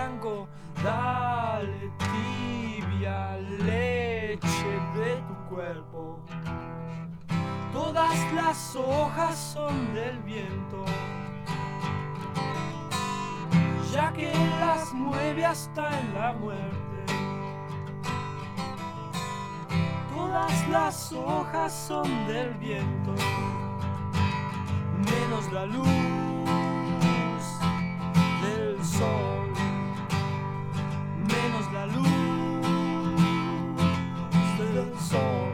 blanco, dale tibia leche de tu cuerpo. Todas las hojas son del viento, ya que las mueve hasta en la muerte. Todas las hojas son del viento, menos la luz del sol, menos la luz del sol.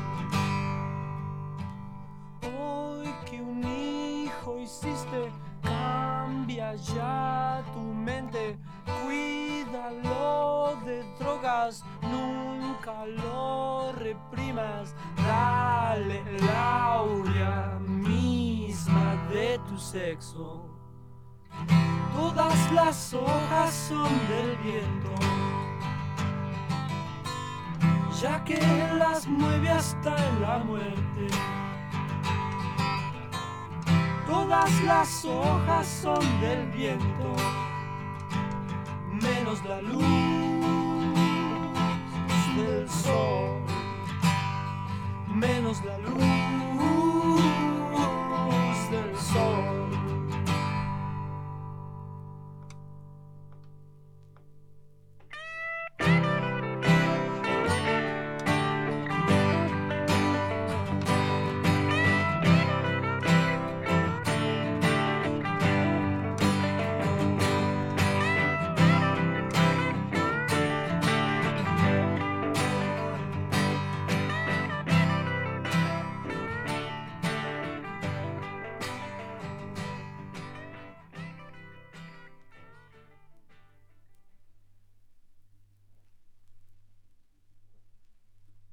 Hoy que un hijo hiciste, cambia ya tu mente, cuídalo de drogas, nunca lo reprimas, dale la aurea misma de tu sexo. Todas las hojas son del viento, ya que las mueve hasta en la muerte. Todas las hojas son del viento, menos la luz del sol, menos la luz